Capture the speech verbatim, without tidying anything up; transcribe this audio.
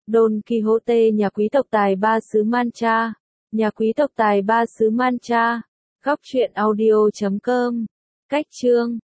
Don Quixote nhà quý tộc tài ba xứ Mancha. Nhà quý tộc tài ba xứ Mancha. Góc truyện audio chấm com. Cách chương